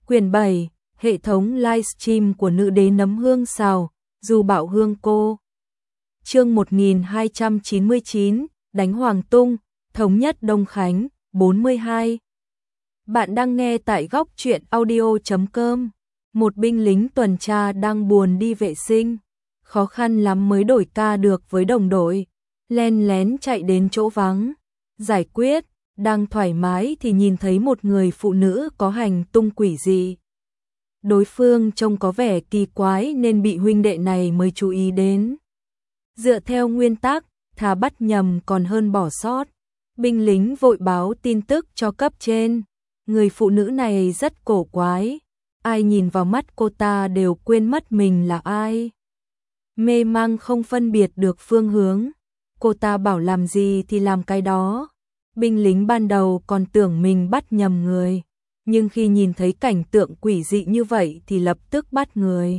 Quyển 7, hệ thống livestream của nữ đế nấm hương xào, Du Bảo Hương cô. Chương 1299, đánh Hoàng Tung, thống nhất Đông Khánh, 42. Bạn đang nghe tại góc truyện audio.com. Một binh lính tuần tra đang buồn đi vệ sinh, khó khăn lắm mới đổi ca được với đồng đội, len lén chạy đến chỗ vắng, giải quyết, đang thoải mái thì nhìn thấy một người phụ nữ có hành tung quỷ dị. Đối phương trông có vẻ kỳ quái nên bị huynh đệ này mới chú ý đến. Dựa theo nguyên tắc, thà bắt nhầm còn hơn bỏ sót, binh lính vội báo tin tức cho cấp trên. Người phụ nữ này rất cổ quái, ai nhìn vào mắt cô ta đều quên mất mình là ai. Mê mang không phân biệt được phương hướng, cô ta bảo làm gì thì làm cái đó. Binh lính ban đầu còn tưởng mình bắt nhầm người, nhưng khi nhìn thấy cảnh tượng quỷ dị như vậy thì lập tức bắt người.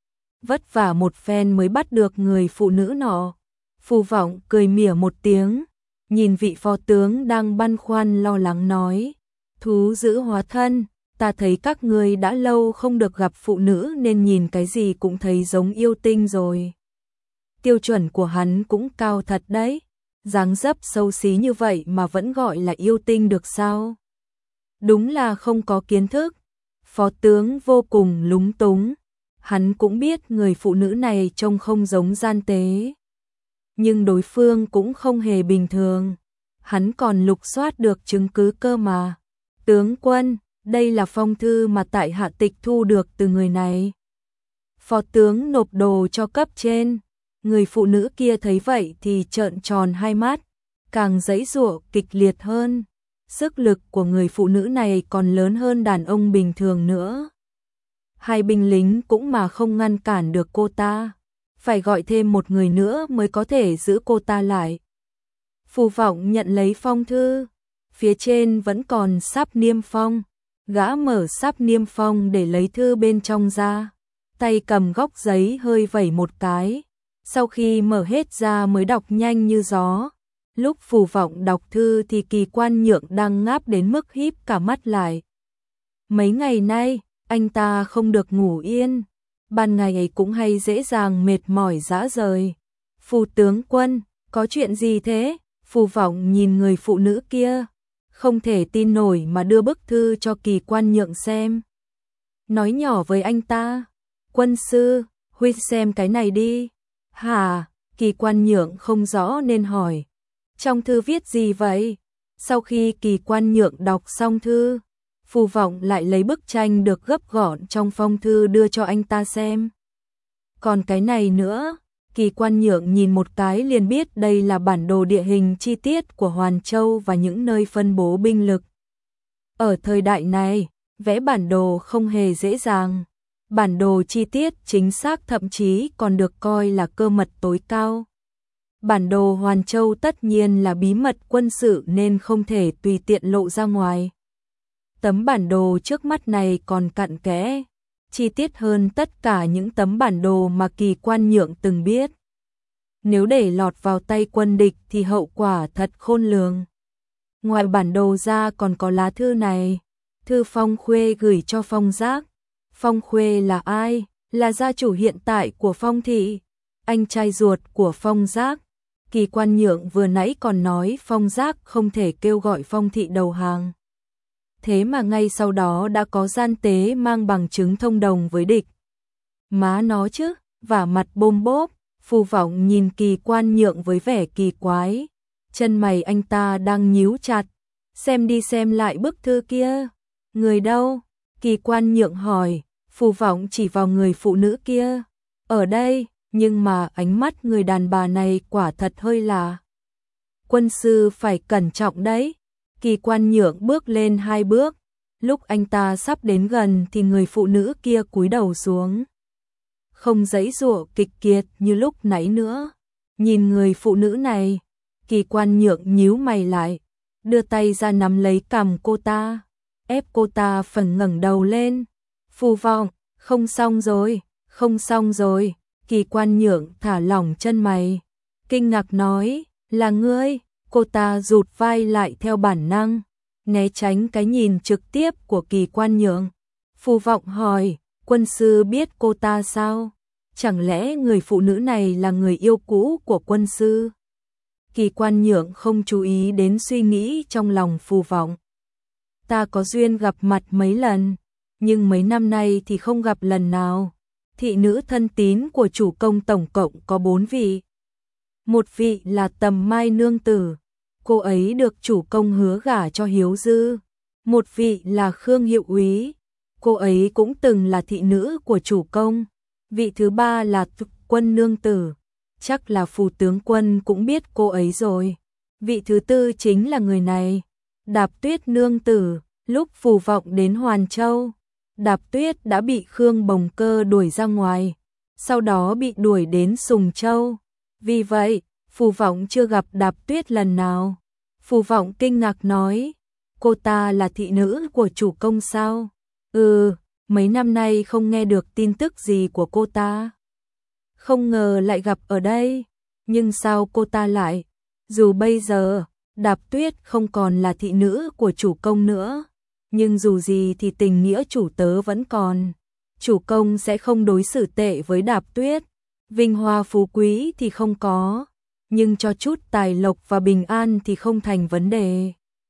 Vất vả một phen mới bắt được người phụ nữ nọ. Phù Vọng cười mỉa một tiếng, nhìn vị phó tướng đang băn khoăn lo lắng nói: "Thú dữ hóa thân, ta thấy các ngươi đã lâu không được gặp phụ nữ nên nhìn cái gì cũng thấy giống yêu tinh rồi." Tiêu chuẩn của hắn cũng cao thật đấy, dáng dấp xấu xí như vậy mà vẫn gọi là yêu tinh được sao? Đúng là không có kiến thức. Phó tướng vô cùng lúng túng, hắn cũng biết người phụ nữ này trông không giống gian tế, nhưng đối phương cũng không hề bình thường, hắn còn lục soát được chứng cứ cơ mà. "Tướng quân, đây là phong thư mà tại hạ tịch thu được từ người này." Phó tướng nộp đồ cho cấp trên. Người phụ nữ kia thấy vậy thì trợn tròn hai mắt, càng giãy giụa kịch liệt hơn. Sức lực của người phụ nữ này còn lớn hơn đàn ông bình thường nữa. Hai binh lính cũng mà không ngăn cản được cô ta, phải gọi thêm một người nữa mới có thể giữ cô ta lại. Phù Vọng nhận lấy phong thư, phía trên vẫn còn sáp niêm phong. Gã mở sáp niêm phong để lấy thư bên trong ra, tay cầm góc giấy hơi vẩy một cái. Sau khi mở hết ra mới đọc nhanh như gió. Lúc Phù Vọng đọc thư thì Kỳ Quan Nhượng đang ngáp đến mức híp cả mắt lại. Mấy ngày nay, anh ta không được ngủ yên, ban ngày ấy cũng hay dễ dàng mệt mỏi rã rời. "Phù tướng quân, có chuyện gì thế?" Phù Vọng nhìn người phụ nữ kia, không thể tin nổi mà đưa bức thư cho Kỳ Quan Nhượng xem. Nói nhỏ với anh ta: "Quân sư, huynh xem cái này đi." "Hả?" Kỳ Quan Nhượng không rõ nên hỏi: "Trong thư viết gì vậy?" Sau khi Kỳ Quan Nhượng đọc xong thư, Phù Vọng lại lấy bức tranh được gấp gọn trong phong thư đưa cho anh ta xem. "Còn cái này nữa." Kỳ Quan Nhượng nhìn một cái liền biết đây là bản đồ địa hình chi tiết của Hoàn Châu và những nơi phân bố binh lực. Ở thời đại này, vẽ bản đồ không hề dễ dàng. Bản đồ chi tiết chính xác thậm chí còn được coi là cơ mật tối cao. Bản đồ Hoàn Châu tất nhiên là bí mật quân sự nên không thể tùy tiện lộ ra ngoài. Tấm bản đồ trước mắt này còn cặn kẽ, chi tiết hơn tất cả những tấm bản đồ mà Kỳ Quan Nhượng từng biết. Nếu để lọt vào tay quân địch thì hậu quả thật khôn lường. Ngoài bản đồ ra còn có lá thư này, thư Phong Khuê gửi cho Phong Giác. Phong Khuê là ai? Là gia chủ hiện tại của Phong thị, anh trai ruột của Phong Giác. Kỳ Quan Nhượng vừa nãy còn nói Phong Giác không thể kêu gọi Phong thị đầu hàng. Thế mà ngay sau đó đã có gian tế mang bằng chứng thông đồng với địch. Má nó chứ, vả mặt bôm bốp. Phù Vọng nhìn Kỳ Quan Nhượng với vẻ kỳ quái. Chân mày anh ta đang nhíu chặt. "Xem đi xem lại bức thư kia." "Người đâu?" Kỳ Quan Nhượng hỏi. Phù Vọng chỉ vào người phụ nữ kia. "Ở đây." Nhưng mà ánh mắt người đàn bà này quả thật hơi lạ. "Quân sư phải cẩn trọng đấy." Kỳ Quan Nhượng bước lên 2 bước. Lúc anh ta sắp đến gần thì người phụ nữ kia cúi đầu xuống, không giãy giụa kịch kiệt như lúc nãy nữa. Nhìn người phụ nữ này, Kỳ Quan Nhượng nhíu mày lại, đưa tay ra nắm lấy cằm cô ta, ép cô ta phần ngẩng đầu lên. "Phù Vọng, không xong rồi, không xong rồi." Kỳ Quan Nhượng thả lỏng chân mày, kinh ngạc nói: "Là ngươi?" Cô ta rụt vai lại theo bản năng, né tránh cái nhìn trực tiếp của Kỳ Quan Nhượng. Phù Vọng hỏi, quân sư biết cô ta sao? Chẳng lẽ người phụ nữ này là người yêu cũ của quân sư? Kỳ Quan Nhượng không chú ý đến suy nghĩ trong lòng Phù Vọng. Ta có duyên gặp mặt mấy lần, nhưng mấy năm nay thì không gặp lần nào. Thị nữ thân tín của chủ công tổng cộng có 4 vị. Một vị là Tầm Mai nương tử, cô ấy được chủ công hứa gả cho Hiếu Dư. Một vị là Khương Hiệu Úy, cô ấy cũng từng là thị nữ của chủ công. Vị thứ ba là Tục Quân nương tử, chắc là Phù tướng quân cũng biết cô ấy rồi. Vị thứ tư chính là người này, Đạp Tuyết nương tử. Lúc Phù Vọng đến Hoàn Châu, Đạp Tuyết đã bị Khương Bồng Cơ đuổi ra ngoài, sau đó bị đuổi đến Sùng Châu. Vì vậy, Phù Vọng chưa gặp Đạp Tuyết lần nào. Phù Vọng kinh ngạc nói, cô ta là thị nữ của chủ công sao? Mấy năm nay không nghe được tin tức gì của cô ta. Không ngờ lại gặp ở đây, nhưng sao cô ta lại? Dù bây giờ, Đạp Tuyết không còn là thị nữ của chủ công nữa, nhưng dù gì thì tình nghĩa chủ tớ vẫn còn. Chủ công sẽ không đối xử tệ với Đạp Tuyết, vinh hoa phú quý thì không có, nhưng cho chút tài lộc và bình an thì không thành vấn đề.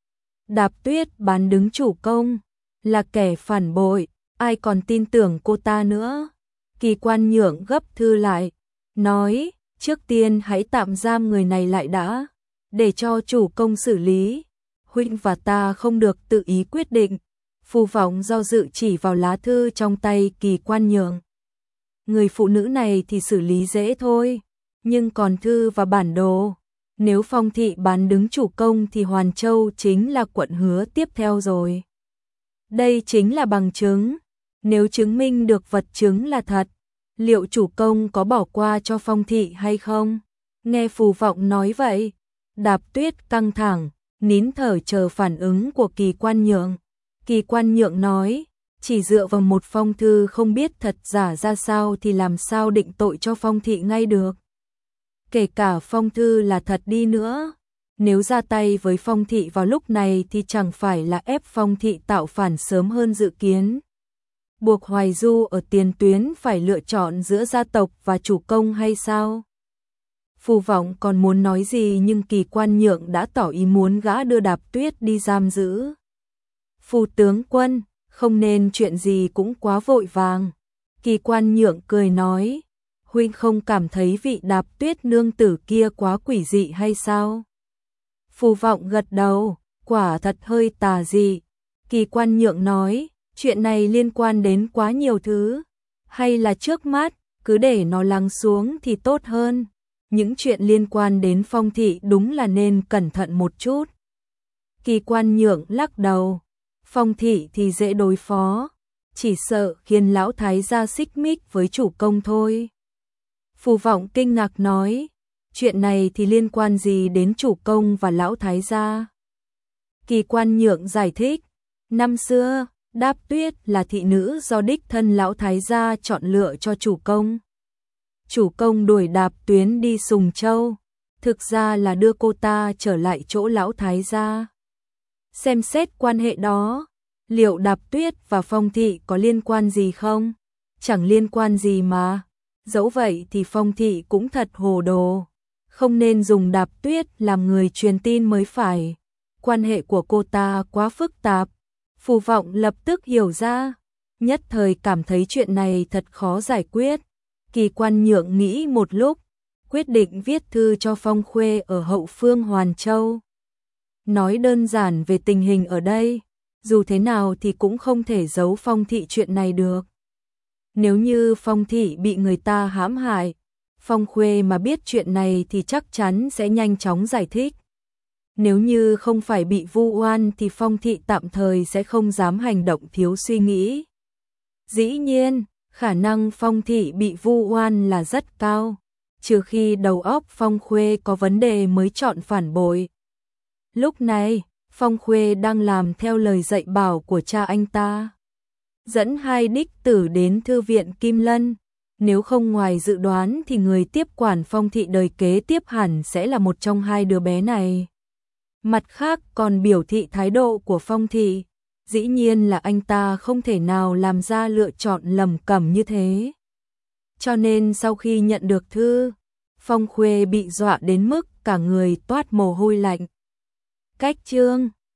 Đạp Tuyết bán đứng chủ công, là kẻ phản bội, ai còn tin tưởng cô ta nữa. Kỳ Quan Nhượng gấp thư lại, nói, trước tiên hãy tạm giam người này lại đã, để cho chủ công xử lý. Huynh và ta không được tự ý quyết định. Phù Vọng do dự chỉ vào lá thư trong tay Kỳ Quan Nhượng. Người phụ nữ này thì xử lý dễ thôi, nhưng còn thư và bản đồ, nếu Phong thị bán đứng chủ công thì Hoàn Châu chính là quận hứa tiếp theo rồi. Đây chính là bằng chứng, nếu chứng minh được vật chứng là thật, liệu chủ công có bỏ qua cho Phong thị hay không? Nghe Phù Vọng nói vậy, Đạp Tuyết căng thẳng, nín thở chờ phản ứng của Kỳ Quan Nhượng. Kỳ Quan Nhượng nói, chỉ dựa vào một phong thư không biết thật giả ra sao thì làm sao định tội cho Phong thị ngay được. Kể cả phong thư là thật đi nữa, nếu ra tay với Phong thị vào lúc này thì chẳng phải là ép Phong thị tạo phản sớm hơn dự kiến. Buộc Hoài Du ở tiền tuyến phải lựa chọn giữa gia tộc và chủ công hay sao? Phù Vọng còn muốn nói gì nhưng Kỳ Quan Nhượng đã tỏ ý muốn gã đưa Đạp Tuyết đi giam giữ. Phù tướng quân, không nên chuyện gì cũng quá vội vàng. Kỳ Quan Nhượng cười nói, huynh không cảm thấy vị Đạp Tuyết nương tử kia quá quỷ dị hay sao? Phù Vọng gật đầu, quả thật hơi tà dị. Kỳ Quan Nhượng nói, chuyện này liên quan đến quá nhiều thứ, hay là trước mắt, cứ để nó lắng xuống thì tốt hơn. Những chuyện liên quan đến Phong thị đúng là nên cẩn thận một chút. Kỳ Quan Nhượng lắc đầu, Phong thị thì dễ đối phó, chỉ sợ khiến lão thái gia xích mích với chủ công thôi. Phù Vọng kinh ngạc nói, chuyện này thì liên quan gì đến chủ công và lão thái gia? Kỳ Quan Nhượng giải thích, năm xưa, Đạp Tuyết là thị nữ do đích thân lão thái gia chọn lựa cho chủ công. Chủ công đuổi Đạp Tuyến đi Sùng Châu, thực ra là đưa cô ta trở lại chỗ lão thái gia. Xem xét quan hệ đó, liệu Đạp Tuyết và Phong thị có liên quan gì không? Chẳng liên quan gì mà. Dẫu vậy thì Phong thị cũng thật hồ đồ, không nên dùng Đạp Tuyết làm người truyền tin mới phải. Quan hệ của cô ta quá phức tạp. Phù Vọng lập tức hiểu ra, nhất thời cảm thấy chuyện này thật khó giải quyết. Kỳ Quan Nhượng nghĩ một lúc, quyết định viết thư cho Phong Khuê ở hậu phương Hoàn Châu. Nói đơn giản về tình hình ở đây, dù thế nào thì cũng không thể giấu Phong thị chuyện này được. Nếu như Phong thị bị người ta hãm hại, Phong Khuê mà biết chuyện này thì chắc chắn sẽ nhanh chóng giải thích. Nếu như không phải bị vu oan thì Phong thị tạm thời sẽ không dám hành động thiếu suy nghĩ. Dĩ nhiên, khả năng Phong thị bị vu oan là rất cao, trừ khi đầu óc Phong Khuê có vấn đề mới chọn phản bội. Lúc này, Phong Khuê đang làm theo lời dạy bảo của cha anh ta, dẫn hai đích tử đến thư viện Kim Lân. Nếu không ngoài dự đoán thì người tiếp quản Phong thị đời kế tiếp hẳn sẽ là một trong hai đứa bé này. Mặt khác còn biểu thị thái độ của Phong thị, dĩ nhiên là anh ta không thể nào làm ra lựa chọn lầm cẩm như thế. Cho nên sau khi nhận được thư, Phong Khuê bị dọa đến mức cả người toát mồ hôi lạnh. Cách chương